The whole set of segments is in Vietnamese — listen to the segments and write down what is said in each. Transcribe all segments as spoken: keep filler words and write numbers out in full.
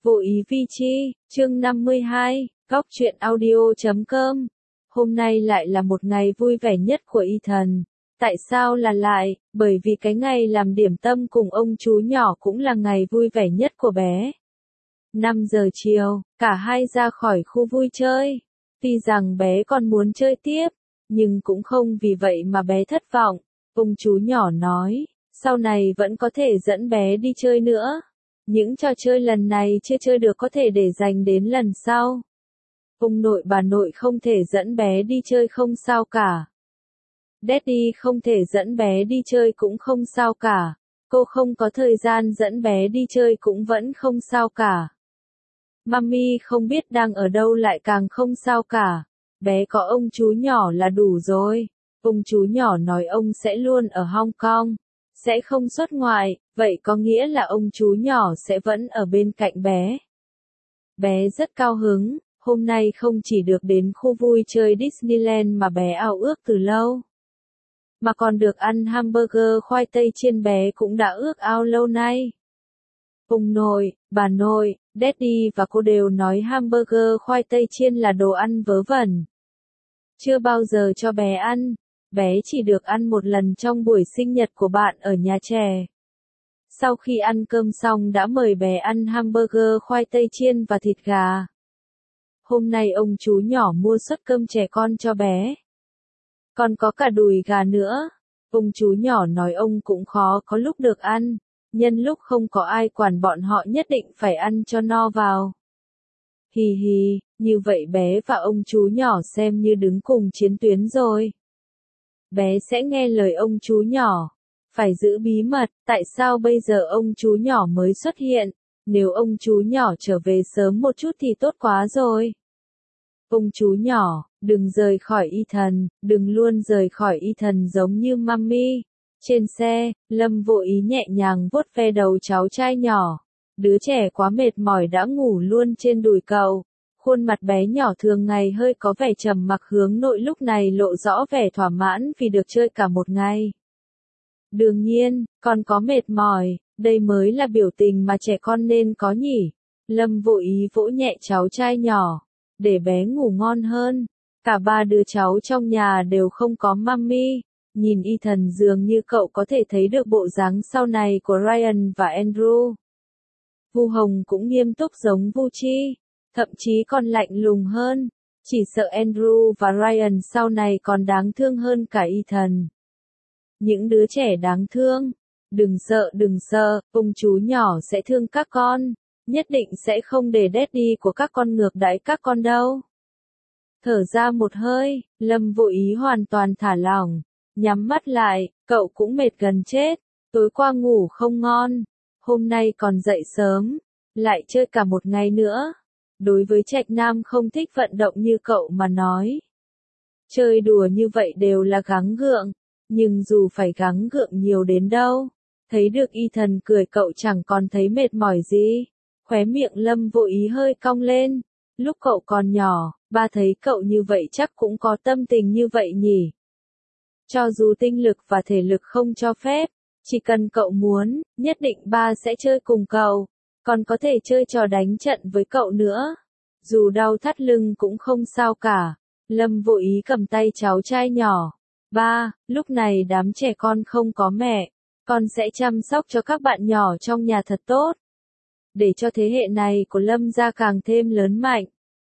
Vô ý vi chi, chương năm mươi hai, góc truyện audio chấm com. Hôm nay lại là một ngày vui vẻ nhất của Ethan. Tại sao là lại? Bởi vì cái ngày làm điểm tâm cùng ông chú nhỏ cũng là ngày vui vẻ nhất của bé. năm giờ chiều, cả hai ra khỏi khu vui chơi. Tuy rằng bé còn muốn chơi tiếp, nhưng cũng không vì vậy mà bé thất vọng. Ông chú nhỏ nói, sau này vẫn có thể dẫn bé đi chơi nữa. Những trò chơi lần này chưa chơi được có thể để dành đến lần sau. Ông nội bà nội không thể dẫn bé đi chơi không sao cả. Daddy không thể dẫn bé đi chơi cũng không sao cả. Cô không có thời gian dẫn bé đi chơi cũng vẫn không sao cả. Mummy không biết đang ở đâu lại càng không sao cả. Bé có ông chú nhỏ là đủ rồi. Ông chú nhỏ nói ông sẽ luôn ở Hong Kong. Sẽ không xuất ngoại, vậy có nghĩa là ông chú nhỏ sẽ vẫn ở bên cạnh bé. Bé rất cao hứng, hôm nay không chỉ được đến khu vui chơi Disneyland mà bé ao ước từ lâu. Mà còn được ăn hamburger khoai tây chiên bé cũng đã ước ao lâu nay. Ông nội, bà nội, Daddy và cô đều nói hamburger khoai tây chiên là đồ ăn vớ vẩn. Chưa bao giờ cho bé ăn. Bé chỉ được ăn một lần trong buổi sinh nhật của bạn ở nhà trẻ. Sau khi ăn cơm xong đã mời bé ăn hamburger khoai tây chiên và thịt gà. Hôm nay ông chú nhỏ mua suất cơm trẻ con cho bé. Còn có cả đùi gà nữa. Ông chú nhỏ nói ông cũng khó có lúc được ăn, nhân lúc không có ai quản bọn họ nhất định phải ăn cho no vào. Hì hì, như vậy bé và ông chú nhỏ xem như đứng cùng chiến tuyến rồi. Bé sẽ nghe lời ông chú nhỏ. Phải giữ bí mật, tại sao bây giờ ông chú nhỏ mới xuất hiện? Nếu ông chú nhỏ trở về sớm một chút thì tốt quá rồi. Ông chú nhỏ, đừng rời khỏi Ethan, đừng luôn rời khỏi Ethan giống như Mummy. Trên xe, Lâm vô ý nhẹ nhàng vuốt ve đầu cháu trai nhỏ. Đứa trẻ quá mệt mỏi đã ngủ luôn trên đùi cậu. Khuôn mặt bé nhỏ thường ngày hơi có vẻ trầm mặc hướng nội lúc này lộ rõ vẻ thỏa mãn vì được chơi cả một ngày. Đương nhiên, con có mệt mỏi, đây mới là biểu tình mà trẻ con nên có nhỉ. Lâm vô ý vỗ nhẹ cháu trai nhỏ, để bé ngủ ngon hơn. Cả ba đứa cháu trong nhà đều không có mummy. Nhìn Ethan dường như cậu có thể thấy được bộ dáng sau này của Ryan và Andrew. Vu Hồng cũng nghiêm túc giống Vu Chi. Thậm chí còn lạnh lùng hơn. Chỉ sợ Andrew và Ryan sau này còn đáng thương hơn cả Ethan. Những đứa trẻ đáng thương. Đừng sợ đừng sợ, ông chú nhỏ sẽ thương các con. Nhất định sẽ không để daddy của các con ngược đãi các con đâu. Thở ra một hơi, Lâm vô ý hoàn toàn thả lỏng. Nhắm mắt lại, cậu cũng mệt gần chết. Tối qua ngủ không ngon. Hôm nay còn dậy sớm. Lại chơi cả một ngày nữa. Đối với Trạch Nam không thích vận động như cậu mà nói. Chơi đùa như vậy đều là gắng gượng, nhưng dù phải gắng gượng nhiều đến đâu, thấy được Ethan cười cậu chẳng còn thấy mệt mỏi gì. Khóe miệng Lâm vô ý hơi cong lên. Lúc cậu còn nhỏ, ba thấy cậu như vậy chắc cũng có tâm tình như vậy nhỉ. Cho dù tinh lực và thể lực không cho phép, chỉ cần cậu muốn, nhất định ba sẽ chơi cùng cậu. Còn có thể chơi trò đánh trận với cậu nữa. Dù đau thắt lưng cũng không sao cả. Lâm vô ý cầm tay cháu trai nhỏ. Ba, lúc này đám trẻ con không có mẹ. Con sẽ chăm sóc cho các bạn nhỏ trong nhà thật tốt. Để cho thế hệ này của Lâm gia càng thêm lớn mạnh.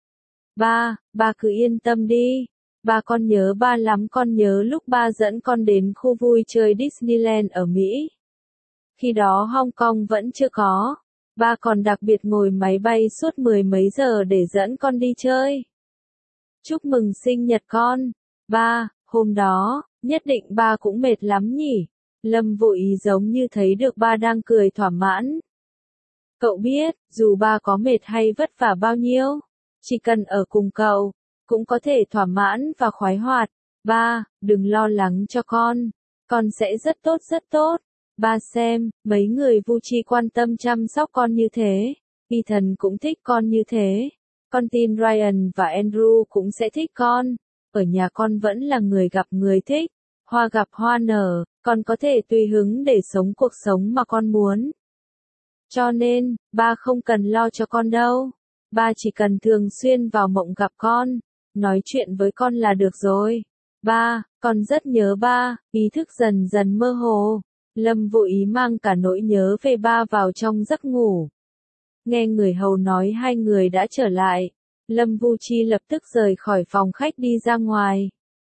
Ba, ba cứ yên tâm đi. Ba con nhớ ba lắm, con nhớ lúc ba dẫn con đến khu vui chơi Disneyland ở Mỹ. Khi đó Hong Kong vẫn chưa có. Ba còn đặc biệt ngồi máy bay suốt mười mấy giờ để dẫn con đi chơi. Chúc mừng sinh nhật con. Ba, hôm đó, nhất định ba cũng mệt lắm nhỉ. Lâm vô ý giống như thấy được ba đang cười thỏa mãn. Cậu biết, dù ba có mệt hay vất vả bao nhiêu, chỉ cần ở cùng cậu, cũng có thể thỏa mãn và khoái hoạt. Ba, đừng lo lắng cho con. Con sẽ rất tốt rất tốt. Ba xem, mấy người Vu Chi quan tâm chăm sóc con như thế. Ethan cũng thích con như thế. Con tin Ryan và Andrew cũng sẽ thích con. Ở nhà con vẫn là người gặp người thích. Hoa gặp hoa nở, con có thể tùy hứng để sống cuộc sống mà con muốn. Cho nên, ba không cần lo cho con đâu. Ba chỉ cần thường xuyên vào mộng gặp con, nói chuyện với con là được rồi. Ba, con rất nhớ ba, ý thức dần dần mơ hồ. Lâm Vô Ý mang cả nỗi nhớ về ba vào trong giấc ngủ. Nghe người hầu nói hai người đã trở lại, Lâm Vu Chi lập tức rời khỏi phòng khách đi ra ngoài.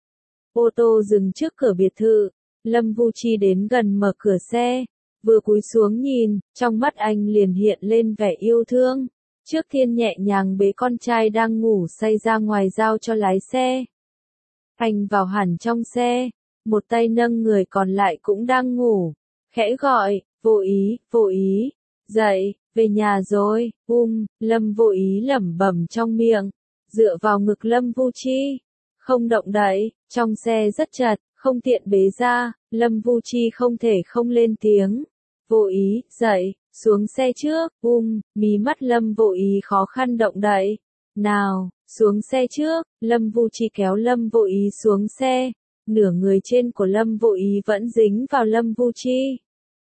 Ô tô dừng trước cửa biệt thự, Lâm Vu Chi đến gần mở cửa xe, vừa cúi xuống nhìn, trong mắt anh liền hiện lên vẻ yêu thương. Trước Thiên nhẹ nhàng bế con trai đang ngủ say ra ngoài giao cho lái xe. Anh vào hẳn trong xe, một tay nâng người còn lại cũng đang ngủ, khẽ gọi, Vô Ý, Vô Ý, dậy, về nhà rồi, um, Lâm Vô Ý lẩm bẩm trong miệng, dựa vào ngực Lâm Vu Chi, không động đậy, trong xe rất chật, không tiện bế ra, Lâm Vu Chi không thể không lên tiếng. Vô Ý, dậy, xuống xe trước, um, mí mắt Lâm Vô Ý khó khăn động đậy. Nào, xuống xe trước, Lâm Vu Chi kéo Lâm Vô Ý xuống xe, nửa người trên của Lâm Vô Ý vẫn dính vào Lâm Vu Chi.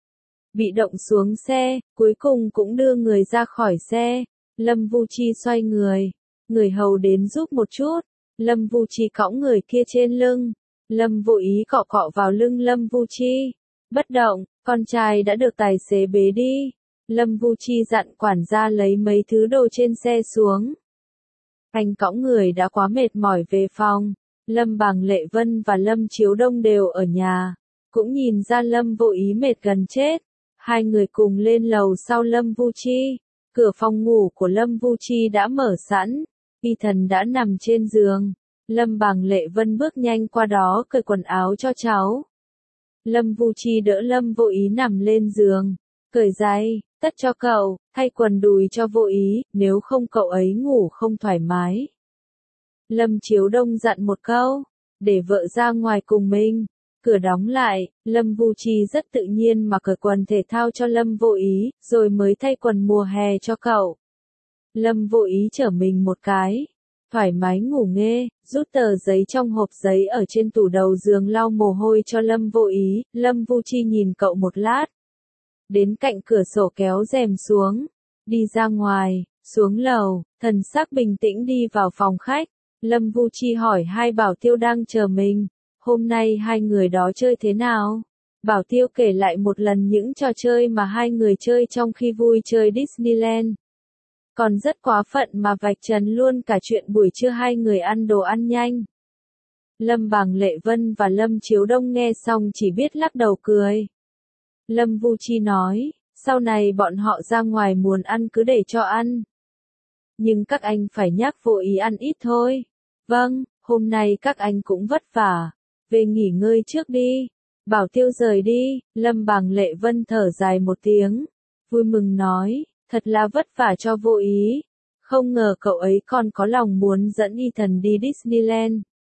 Bị động xuống xe, cuối cùng cũng đưa người ra khỏi xe, Lâm Vu Chi xoay người, người hầu đến giúp một chút, Lâm Vu Chi cõng người kia trên lưng, Lâm Vô Ý cọ cọ vào lưng Lâm Vu Chi, bất động, con trai đã được tài xế bế đi, Lâm Vu Chi dặn quản gia lấy mấy thứ đồ trên xe xuống. Anh cõng người đã quá mệt mỏi về phòng, Lâm Bàng Lệ Vân và Lâm Chiếu Đông đều ở nhà, cũng nhìn ra Lâm Vô Ý mệt gần chết. Hai người cùng lên lầu sau Lâm Vu Chi, cửa phòng ngủ của Lâm Vu Chi đã mở sẵn, Y Thần đã nằm trên giường, Lâm Bàng Lệ Vân bước nhanh qua đó cởi quần áo cho cháu. Lâm Vu Chi đỡ Lâm Vô Ý nằm lên giường, cởi giày, tất cho cậu, thay quần đùi cho Vô Ý, nếu không cậu ấy ngủ không thoải mái. Lâm Chiếu Đông dặn một câu, để vợ ra ngoài cùng mình. Cửa đóng lại, Lâm Vu Chi rất tự nhiên mà cởi quần thể thao cho Lâm Vô Ý, rồi mới thay quần mùa hè cho cậu. Lâm Vô Ý trở mình một cái, thoải mái ngủ nghê, rút tờ giấy trong hộp giấy ở trên tủ đầu giường lau mồ hôi cho Lâm Vô Ý, Lâm Vu Chi nhìn cậu một lát. Đến cạnh cửa sổ kéo rèm xuống, đi ra ngoài, xuống lầu, thần sắc bình tĩnh đi vào phòng khách, Lâm Vu Chi hỏi hai bảo tiêu đang chờ mình. Hôm nay hai người đó chơi thế nào? Bảo tiêu kể lại một lần những trò chơi mà hai người chơi trong khi vui chơi Disneyland. Còn rất quá phận mà vạch trần luôn cả chuyện buổi trưa hai người ăn đồ ăn nhanh. Lâm Bàng Lệ Vân và Lâm Chiếu Đông nghe xong chỉ biết lắc đầu cười. Lâm Vu Chi nói, sau này bọn họ ra ngoài muốn ăn cứ để cho ăn. Nhưng các anh phải nhắc Vô Ý ăn ít thôi. Vâng, hôm nay các anh cũng vất vả. Về nghỉ ngơi trước đi. Bảo tiêu rời đi, Lâm Bàng Lệ Vân thở dài một tiếng. Vui mừng nói, thật là vất vả cho Vô Ý. Không ngờ cậu ấy còn có lòng muốn dẫn Y Thần đi Disneyland.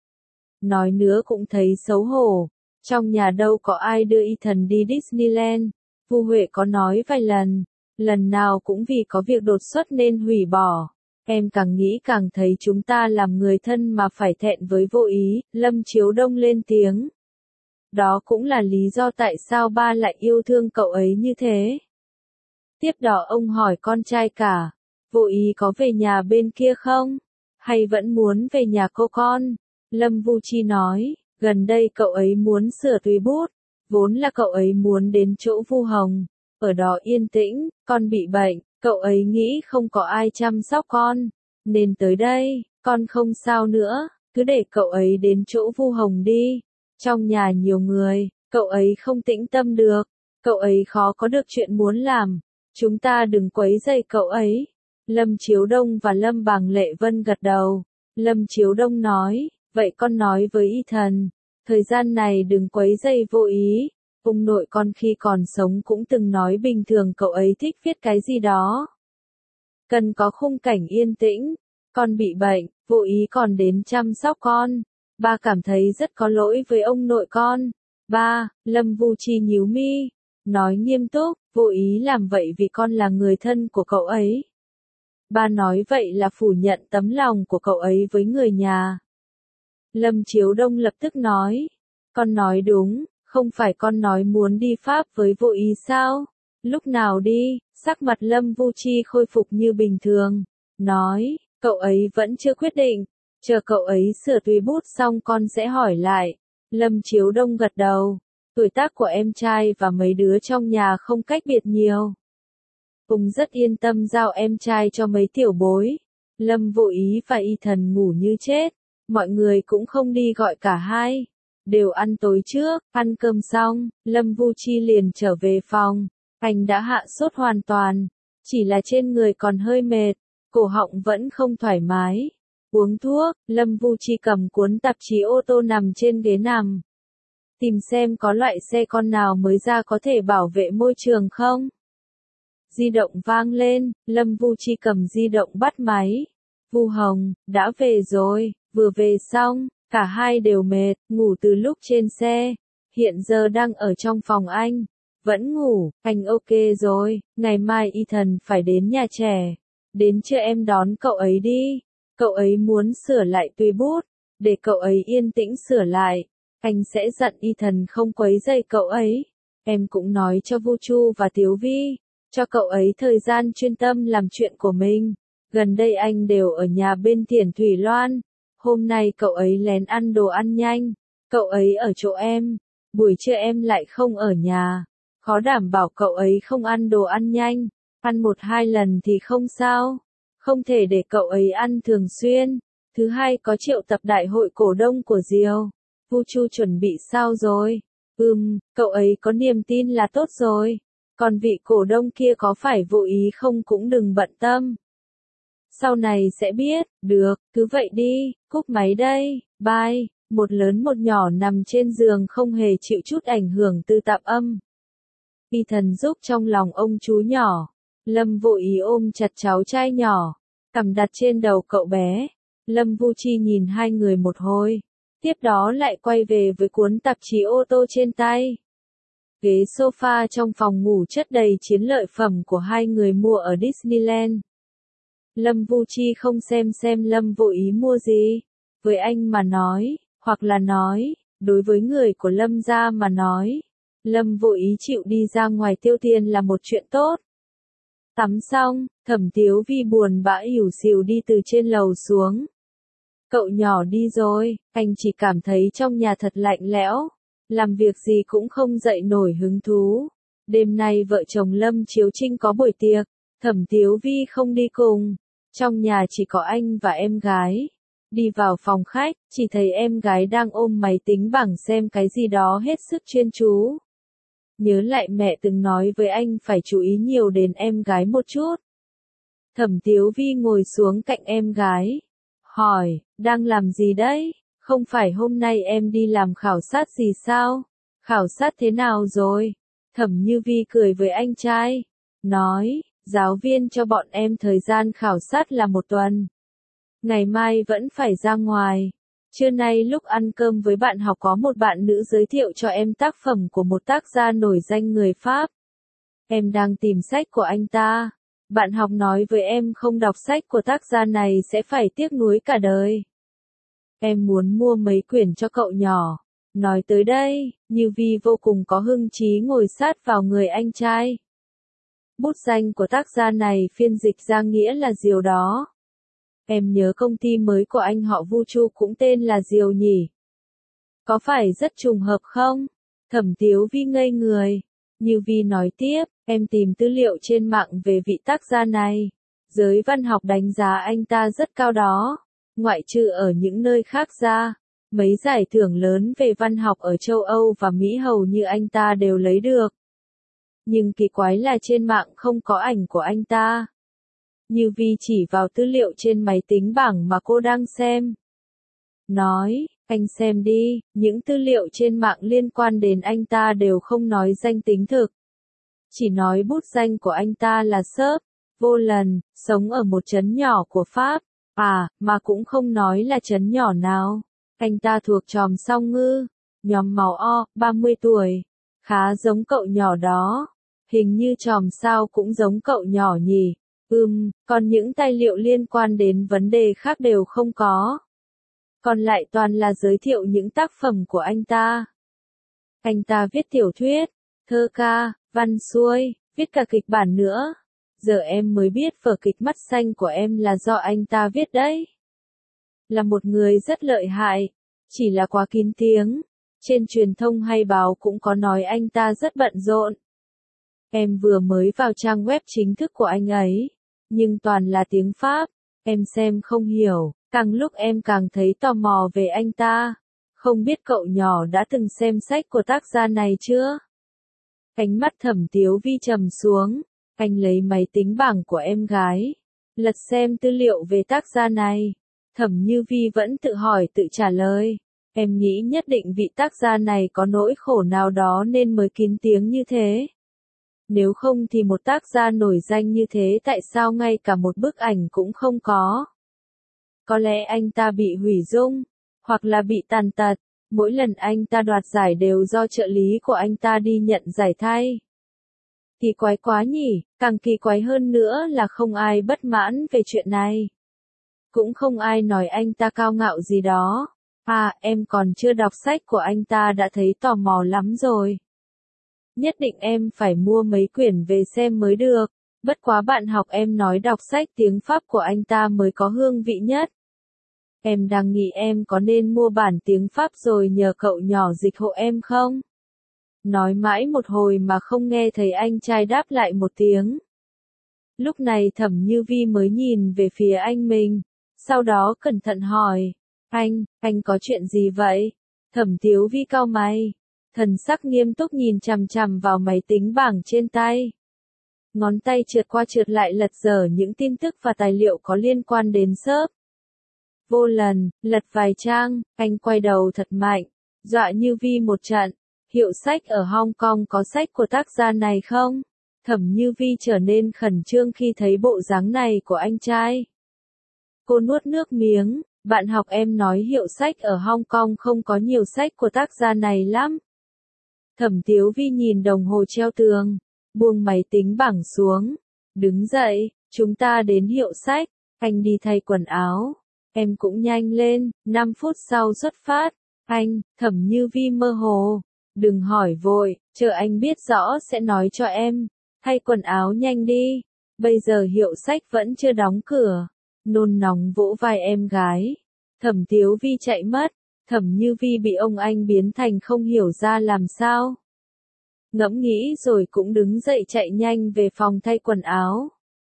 Nói nữa cũng thấy xấu hổ. Trong nhà đâu có ai đưa Y Thần đi Disneyland. Vu Huệ có nói vài lần. Lần nào cũng vì có việc đột xuất nên hủy bỏ. Em càng nghĩ càng thấy chúng ta làm người thân mà phải thẹn với Vô Ý, Lâm Chiếu Đông lên tiếng. Đó cũng là lý do tại sao ba lại yêu thương cậu ấy như thế. Tiếp đó ông hỏi con trai cả, Vô Ý có về nhà bên kia không? Hay vẫn muốn về nhà cô con? Lâm Vu Chi nói, gần đây cậu ấy muốn sửa tùy bút, vốn là cậu ấy muốn đến chỗ Vu Hồng, ở đó yên tĩnh, con bị bệnh. Cậu ấy nghĩ không có ai chăm sóc con, nên tới đây, con không sao nữa, cứ để cậu ấy đến chỗ Vu Hồng đi. Trong nhà nhiều người, cậu ấy không tĩnh tâm được, cậu ấy khó có được chuyện muốn làm, chúng ta đừng quấy rầy cậu ấy. Lâm Chiếu Đông và Lâm Bàng Lệ Vân gật đầu, Lâm Chiếu Đông nói, vậy con nói với Y Thần, thời gian này đừng quấy rầy Vô Ý. Ông nội con khi còn sống cũng từng nói bình thường cậu ấy thích viết cái gì đó. Cần có khung cảnh yên tĩnh, con bị bệnh, Vô Ý còn đến chăm sóc con. Ba cảm thấy rất có lỗi với ông nội con. Ba, Lâm Vu Chi nhíu mi, nói nghiêm túc, Vô Ý làm vậy vì con là người thân của cậu ấy. Ba nói vậy là phủ nhận tấm lòng của cậu ấy với người nhà. Lâm Chiếu Đông lập tức nói, con nói đúng. Không phải con nói muốn đi Pháp với Vô Ý sao? Lúc nào đi, sắc mặt Lâm Vu Chi khôi phục như bình thường. Nói, cậu ấy vẫn chưa quyết định. Chờ cậu ấy sửa tùy bút xong con sẽ hỏi lại. Lâm Chiếu Đông gật đầu. Tuổi tác của em trai và mấy đứa trong nhà không cách biệt nhiều. Ông rất yên tâm giao em trai cho mấy tiểu bối. Lâm Vô Ý và Y Thần ngủ như chết. Mọi người cũng không đi gọi cả hai. Đều ăn tối trước, ăn cơm xong, Lâm Vu Chi liền trở về phòng. Anh đã hạ sốt hoàn toàn. Chỉ là trên người còn hơi mệt. Cổ họng vẫn không thoải mái. Uống thuốc, Lâm Vu Chi cầm cuốn tạp chí ô tô nằm trên ghế nằm. Tìm xem có loại xe con nào mới ra có thể bảo vệ môi trường không? Di động vang lên, Lâm Vu Chi cầm di động bắt máy. Vu Hồng, đã về rồi, vừa về xong, cả hai đều mệt, ngủ từ lúc trên xe. Hiện giờ đang ở trong phòng anh. Vẫn ngủ, anh ok rồi, ngày mai Y Thần phải đến nhà trẻ. Đến trưa em đón cậu ấy đi. Cậu ấy muốn sửa lại tùy bút, để cậu ấy yên tĩnh sửa lại. Anh sẽ dặn Y Thần không quấy rầy cậu ấy. Em cũng nói cho Vu Chu và Tiếu Vi, cho cậu ấy thời gian chuyên tâm làm chuyện của mình. Gần đây anh đều ở nhà bên Thiển Thủy Loan. Hôm nay cậu ấy lén ăn đồ ăn nhanh. Cậu ấy ở chỗ em. Buổi trưa em lại không ở nhà. Khó đảm bảo cậu ấy không ăn đồ ăn nhanh. Ăn một hai lần thì không sao. Không thể để cậu ấy ăn thường xuyên. Thứ hai có triệu tập đại hội cổ đông của Diều. Vu Chu chuẩn bị sao rồi? Ừm, cậu ấy có niềm tin là tốt rồi. Còn vị cổ đông kia có phải vô ý không cũng đừng bận tâm. Sau này sẽ biết, được, cứ vậy đi, cúp máy đây, bye. Một lớn một nhỏ nằm trên giường không hề chịu chút ảnh hưởng từ tạp âm. Y Thần giúp trong lòng ông chú nhỏ. Lâm Vô Ý ôm chặt cháu trai nhỏ, cằm đặt trên đầu cậu bé. Lâm Vu Chi nhìn hai người một hồi, tiếp đó lại quay về với cuốn tạp chí ô tô trên tay. Ghế sofa trong phòng ngủ chất đầy chiến lợi phẩm của hai người mua ở Disneyland. Lâm Vu Chi không xem xem Lâm Vô Ý mua gì. Với anh mà nói, hoặc là nói, đối với người của Lâm gia mà nói, Lâm Vô Ý chịu đi ra ngoài tiêu tiền là một chuyện tốt. Tắm xong, Thẩm Tiếu Vi buồn bã ỉu xìu đi từ trên lầu xuống. Cậu nhỏ đi rồi, anh chỉ cảm thấy trong nhà thật lạnh lẽo, làm việc gì cũng không dậy nổi hứng thú. Đêm nay vợ chồng Lâm Chiếu Trinh có buổi tiệc, Thẩm Tiếu Vi không đi cùng. Trong nhà chỉ có anh và em gái. Đi vào phòng khách, chỉ thấy em gái đang ôm máy tính bảng xem cái gì đó hết sức chuyên chú. Nhớ lại mẹ từng nói với anh phải chú ý nhiều đến em gái một chút. Thẩm Tiếu Vi ngồi xuống cạnh em gái. Hỏi, đang làm gì đấy? Không phải hôm nay em đi làm khảo sát gì sao? Khảo sát thế nào rồi? Thẩm Như Vi cười với anh trai. Nói, giáo viên cho bọn em thời gian khảo sát là một tuần. Ngày mai vẫn phải ra ngoài. Trưa nay lúc ăn cơm với bạn học có một bạn nữ giới thiệu cho em tác phẩm của một tác gia nổi danh người Pháp. Em đang tìm sách của anh ta. Bạn học nói với em không đọc sách của tác gia này sẽ phải tiếc nuối cả đời. Em muốn mua mấy quyển cho cậu nhỏ. Nói tới đây, Như Vi vô cùng có hưng trí ngồi sát vào người anh trai. Bút danh của tác gia này phiên dịch ra nghĩa là Diều đó. Em nhớ công ty mới của anh họ Vu Chu cũng tên là Diều nhỉ? Có phải rất trùng hợp không? Thẩm Tiếu Vi ngây người. Như Vi nói tiếp, em tìm tư liệu trên mạng về vị tác gia này. Giới văn học đánh giá anh ta rất cao đó. Ngoại trừ ở những nơi khác ra, mấy giải thưởng lớn về văn học ở châu Âu và Mỹ hầu như anh ta đều lấy được. Nhưng kỳ quái là trên mạng không có ảnh của anh ta. Như Vi chỉ vào tư liệu trên máy tính bảng mà cô đang xem. Nói, anh xem đi, những tư liệu trên mạng liên quan đến anh ta đều không nói danh tính thực. Chỉ nói bút danh của anh ta là Serge Vô Lần, sống ở một trấn nhỏ của Pháp. À, mà cũng không nói là trấn nhỏ nào. Anh ta thuộc chòm Song Ngư, nhóm máu O, ba mươi tuổi. Khá giống cậu nhỏ đó. Hình như chòm sao cũng giống cậu nhỏ nhỉ. Ừm, còn những tài liệu liên quan đến vấn đề khác đều không có. Còn lại toàn là giới thiệu những tác phẩm của anh ta. Anh ta viết tiểu thuyết, thơ ca, văn xuôi, viết cả kịch bản nữa. Giờ em mới biết vở kịch Mắt Xanh của em là do anh ta viết đấy. Là một người rất lợi hại, chỉ là quá kín tiếng. Trên truyền thông hay báo cũng có nói anh ta rất bận rộn. Em vừa mới vào trang web chính thức của anh ấy, nhưng toàn là tiếng Pháp, em xem không hiểu, càng lúc em càng thấy tò mò về anh ta. Không biết cậu nhỏ đã từng xem sách của tác giả này chưa? Ánh mắt Thẩm Tiếu Vi trầm xuống, anh lấy máy tính bảng của em gái, lật xem tư liệu về tác giả này. Thẩm Như Vi vẫn tự hỏi tự trả lời, em nghĩ nhất định vị tác giả này có nỗi khổ nào đó nên mới kín tiếng như thế. Nếu không thì một tác giả nổi danh như thế tại sao ngay cả một bức ảnh cũng không có? Có lẽ anh ta bị hủy dung, hoặc là bị tàn tật, mỗi lần anh ta đoạt giải đều do trợ lý của anh ta đi nhận giải thay. Kỳ quái quá nhỉ, càng kỳ quái hơn nữa là không ai bất mãn về chuyện này. Cũng không ai nói anh ta cao ngạo gì đó. À, em còn chưa đọc sách của anh ta đã thấy tò mò lắm rồi. Nhất định em phải mua mấy quyển về xem mới được. Bất quá bạn học em nói đọc sách tiếng Pháp của anh ta mới có hương vị nhất. Em đang nghĩ em có nên mua bản tiếng Pháp rồi nhờ cậu nhỏ dịch hộ em không? Nói mãi một hồi mà không nghe thấy anh trai đáp lại một tiếng. Lúc này Thẩm Như Vi mới nhìn về phía anh mình, sau đó cẩn thận hỏi, anh, anh có chuyện gì vậy? Thẩm Tiếu Vi cau mày, thần sắc nghiêm túc nhìn chằm chằm vào máy tính bảng trên tay. Ngón tay trượt qua trượt lại lật dở những tin tức và tài liệu có liên quan đến shop. Vô lần, lật vài trang, anh quay đầu thật mạnh, dọa Như Vi một trận. Hiệu sách ở Hong Kong có sách của tác giả này không? Thẩm Như Vi trở nên khẩn trương khi thấy bộ dáng này của anh trai. Cô nuốt nước miếng, bạn học em nói hiệu sách ở Hong Kong không có nhiều sách của tác giả này lắm. Thẩm Tiếu Vi nhìn đồng hồ treo tường, buông máy tính bảng xuống, đứng dậy, chúng ta đến hiệu sách, anh đi thay quần áo, em cũng nhanh lên, năm phút sau xuất phát, anh, Thẩm Như Vi mơ hồ, đừng hỏi vội, chờ anh biết rõ sẽ nói cho em, thay quần áo nhanh đi, bây giờ hiệu sách vẫn chưa đóng cửa, nôn nóng vỗ vai em gái, Thẩm Tiếu Vi chạy mất, Thẩm Như Vi bị ông anh biến thành không hiểu ra làm sao. Ngẫm nghĩ rồi cũng đứng dậy chạy nhanh về phòng thay quần áo.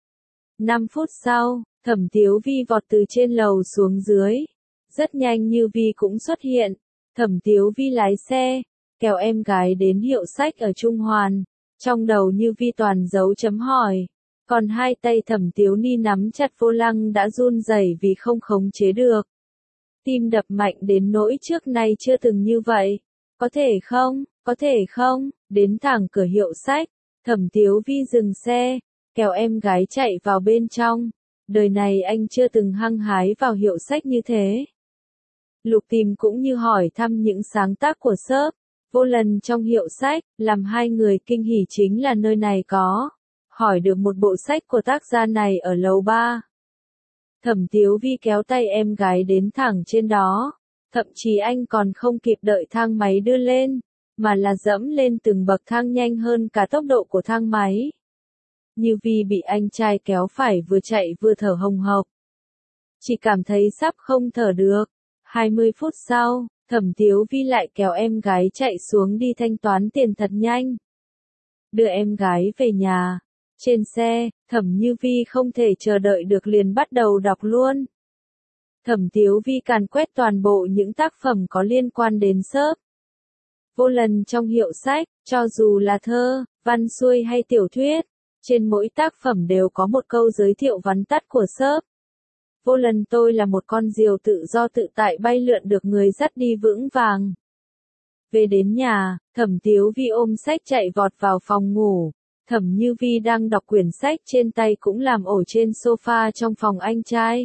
năm phút sau, Thẩm Tiếu Vi vọt từ trên lầu xuống dưới. Rất nhanh Như Vi cũng xuất hiện. Thẩm Tiếu Vi lái xe, kéo em gái đến hiệu sách ở Trung Hoàn. Trong đầu Như Vi toàn dấu chấm hỏi. Còn hai tay Thẩm Tiếu Ni nắm chặt vô lăng đã run rẩy vì không khống chế được. Tim đập mạnh đến nỗi trước nay chưa từng như vậy. Có thể không, có thể không, đến thẳng cửa hiệu sách. Thẩm Tiếu Vi dừng xe, kéo em gái chạy vào bên trong. Đời này anh chưa từng hăng hái vào hiệu sách như thế. Lục tìm cũng như hỏi thăm những sáng tác của shop. Vô lần trong hiệu sách, làm hai người kinh hỉ chính là nơi này có. Hỏi được một bộ sách của tác giả này ở lầu ba. Thẩm Tiếu Vi kéo tay em gái đến thẳng trên đó. Thậm chí anh còn không kịp đợi thang máy đưa lên, mà là dẫm lên từng bậc thang nhanh hơn cả tốc độ của thang máy. Như Vi bị anh trai kéo phải vừa chạy vừa thở hồng hộc. Chỉ cảm thấy sắp không thở được. hai mươi phút sau, Thẩm Tiếu Vi lại kéo em gái chạy xuống đi thanh toán tiền thật nhanh. Đưa em gái về nhà. Trên xe, Thẩm Như Vi không thể chờ đợi được liền bắt đầu đọc luôn. Thẩm Tiếu Vi càn quét toàn bộ những tác phẩm có liên quan đến shop. Vô lần trong hiệu sách, cho dù là thơ, văn xuôi hay tiểu thuyết, trên mỗi tác phẩm đều có một câu giới thiệu vắn tắt của shop. Vô lần tôi là một con diều tự do tự tại bay lượn được người dắt đi vững vàng. Về đến nhà, Thẩm Tiếu Vi ôm sách chạy vọt vào phòng ngủ. Thẩm Như Vi đang đọc quyển sách trên tay cũng làm ổ trên sofa trong phòng anh trai.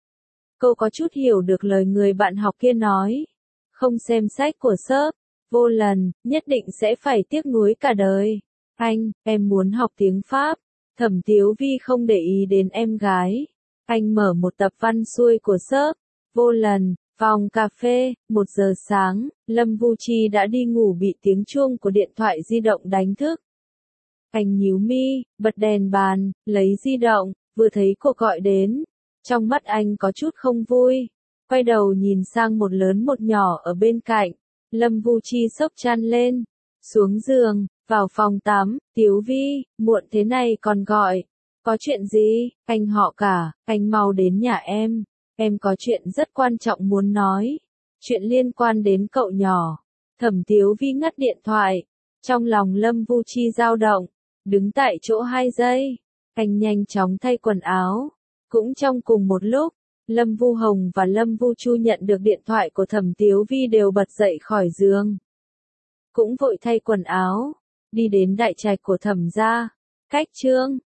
Cô có chút hiểu được lời người bạn học kia nói. Không xem sách của shop, vô lần, nhất định sẽ phải tiếc nuối cả đời. Anh, em muốn học tiếng Pháp. Thẩm Tiếu Vi không để ý đến em gái. Anh mở một tập văn xuôi của shop. Vô lần, phòng cà phê, một giờ sáng, Lâm Vu Chi đã đi ngủ bị tiếng chuông của điện thoại di động đánh thức. Anh nhíu mi, bật đèn bàn, lấy di động, vừa thấy cuộc gọi đến. Trong mắt anh có chút không vui. Quay đầu nhìn sang một lớn một nhỏ ở bên cạnh. Lâm Vu Chi xốc chăn lên. Xuống giường, vào phòng tắm. Tiếu Vi, muộn thế này còn gọi. Có chuyện gì? Anh họ cả, anh mau đến nhà em. Em có chuyện rất quan trọng muốn nói. Chuyện liên quan đến cậu nhỏ. Thẩm Tiếu Vi ngắt điện thoại. Trong lòng Lâm Vu Chi dao động. Đứng tại chỗ hai giây. Anh nhanh chóng thay quần áo. Cũng trong cùng một lúc, Lâm Vu Hồng và Lâm Vu Chu nhận được điện thoại của Thẩm Tiếu Vi đều bật dậy khỏi giường. Cũng vội thay quần áo. Đi đến đại trạch của Thẩm gia. Cách Trương.